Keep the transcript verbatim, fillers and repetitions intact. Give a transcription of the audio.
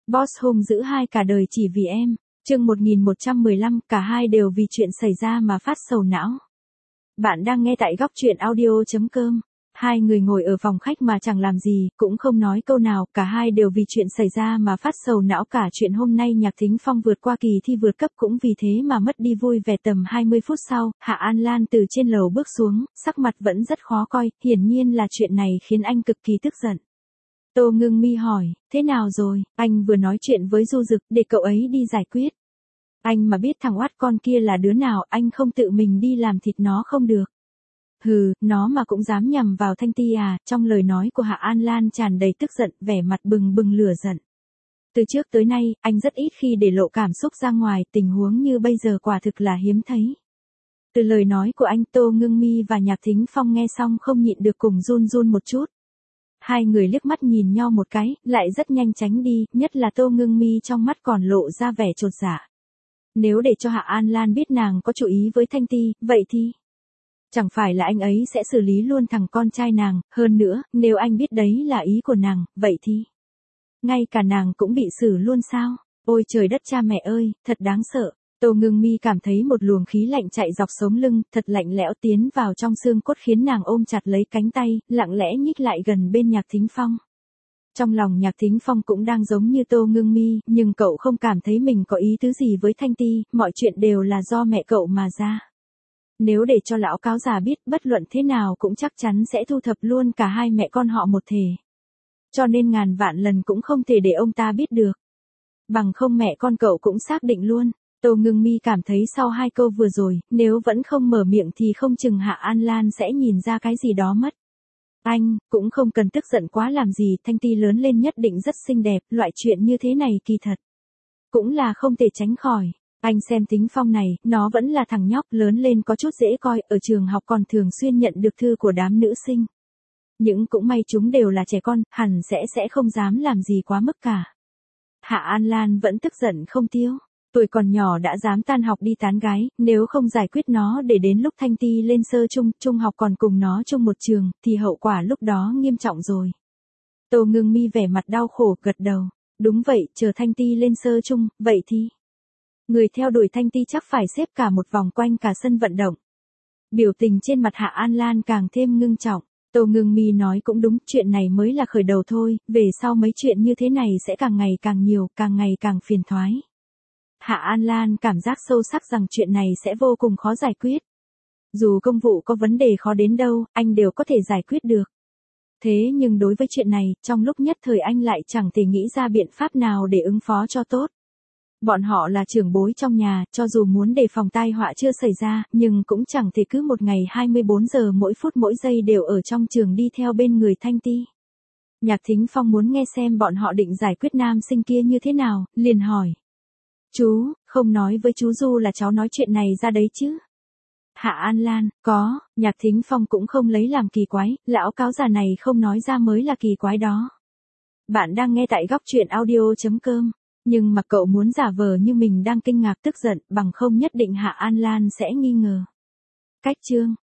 Boss hung dữ hai cả đời chỉ vì em. Chương một nghìn một trăm mười lăm, cả hai đều vì chuyện xảy ra mà phát sầu não. Bạn đang nghe tại góc truyện audio chấm com. Hai người ngồi ở phòng khách mà chẳng làm gì, cũng không nói câu nào, cả hai đều vì chuyện xảy ra mà phát sầu não. Cả chuyện hôm nay Nhạc Thính Phong vượt qua kỳ thi vượt cấp cũng vì thế mà mất đi vui vẻ. Tầm hai mươi phút sau, Hạ An Lan từ trên lầu bước xuống, sắc mặt vẫn rất khó coi, hiển nhiên là chuyện này khiến anh cực kỳ tức giận. Tô Ngưng Mi hỏi, thế nào rồi, anh vừa nói chuyện với Du Dực, để cậu ấy đi giải quyết. Anh mà biết thằng oát con kia là đứa nào, anh không tự mình đi làm thịt nó không được. Hừ, nó mà cũng dám nhằm vào Thanh Ti à, trong lời nói của Hạ An Lan tràn đầy tức giận, vẻ mặt bừng bừng lửa giận. Từ trước tới nay, anh rất ít khi để lộ cảm xúc ra ngoài, tình huống như bây giờ quả thực là hiếm thấy. Từ lời nói của anh, Tô Ngưng Mi và Nhạc Thính Phong nghe xong không nhịn được cùng run run một chút. Hai người liếc mắt nhìn nhau một cái, lại rất nhanh tránh đi, nhất là Tô Ngưng Mi trong mắt còn lộ ra vẻ chột dạ. Nếu để cho Hạ An Lan biết nàng có chủ ý với Thanh Ti, vậy thì... Chẳng phải là anh ấy sẽ xử lý luôn thằng con trai nàng, hơn nữa, nếu anh biết đấy là ý của nàng, vậy thì... Ngay cả nàng cũng bị xử luôn sao? Ôi trời đất cha mẹ ơi, thật đáng sợ. Tô Ngưng Mi cảm thấy một luồng khí lạnh chạy dọc sống lưng, thật lạnh lẽo tiến vào trong xương cốt khiến nàng ôm chặt lấy cánh tay, lặng lẽ nhích lại gần bên Nhạc Thính Phong. Trong lòng Nhạc Thính Phong cũng đang giống như Tô Ngưng Mi, nhưng cậu không cảm thấy mình có ý tứ gì với Thanh Ti, mọi chuyện đều là do mẹ cậu mà ra. Nếu để cho lão cáo già biết, bất luận thế nào cũng chắc chắn sẽ thu thập luôn cả hai mẹ con họ một thể. Cho nên ngàn vạn lần cũng không thể để ông ta biết được. Bằng không mẹ con cậu cũng xác định luôn. Tô Ngưng Mi cảm thấy sau hai câu vừa rồi, nếu vẫn không mở miệng thì không chừng Hạ An Lan sẽ nhìn ra cái gì đó mất. Anh, cũng không cần tức giận quá làm gì, Thanh Ti lớn lên nhất định rất xinh đẹp, loại chuyện như thế này kỳ thật. Cũng là không thể tránh khỏi. Anh xem Thính Phong này, nó vẫn là thằng nhóc, lớn lên có chút dễ coi, ở trường học còn thường xuyên nhận được thư của đám nữ sinh. Nhưng cũng may chúng đều là trẻ con, hẳn sẽ sẽ không dám làm gì quá mức cả. Hạ An Lan vẫn tức giận không tiêu. Tuổi còn nhỏ đã dám tan học đi tán gái, nếu không giải quyết nó để đến lúc Thanh Ti lên sơ trung, trung học còn cùng nó chung một trường, thì hậu quả lúc đó nghiêm trọng rồi. Tô Ngưng Mi vẻ mặt đau khổ, gật đầu. Đúng vậy, chờ Thanh Ti lên sơ trung, vậy thì... Người theo đuổi Thanh Ti chắc phải xếp cả một vòng quanh cả sân vận động. Biểu tình trên mặt Hạ An Lan càng thêm ngưng trọng. Tô Ngưng Mi nói cũng đúng, chuyện này mới là khởi đầu thôi, về sau mấy chuyện như thế này sẽ càng ngày càng nhiều, càng ngày càng phiền toái. Hạ An Lan cảm giác sâu sắc rằng chuyện này sẽ vô cùng khó giải quyết. Dù công vụ có vấn đề khó đến đâu, anh đều có thể giải quyết được. Thế nhưng đối với chuyện này, trong lúc nhất thời anh lại chẳng thể nghĩ ra biện pháp nào để ứng phó cho tốt. Bọn họ là trưởng bối trong nhà, cho dù muốn đề phòng tai họa chưa xảy ra, nhưng cũng chẳng thể cứ một ngày hai mươi bốn giờ mỗi phút mỗi giây đều ở trong trường đi theo bên người Thanh Ti. Nhạc Thính Phong muốn nghe xem bọn họ định giải quyết nam sinh kia như thế nào, liền hỏi. Chú, không nói với chú Du là cháu nói chuyện này ra đấy chứ? Hạ An Lan, có, Nhạc Thính Phong cũng không lấy làm kỳ quái, lão cáo già này không nói ra mới là kỳ quái đó. Bạn đang nghe tại góc truyện audio chấm com. Nhưng mà cậu muốn giả vờ như mình đang kinh ngạc tức giận, bằng không nhất định Hạ An Lan sẽ nghi ngờ. Cách chương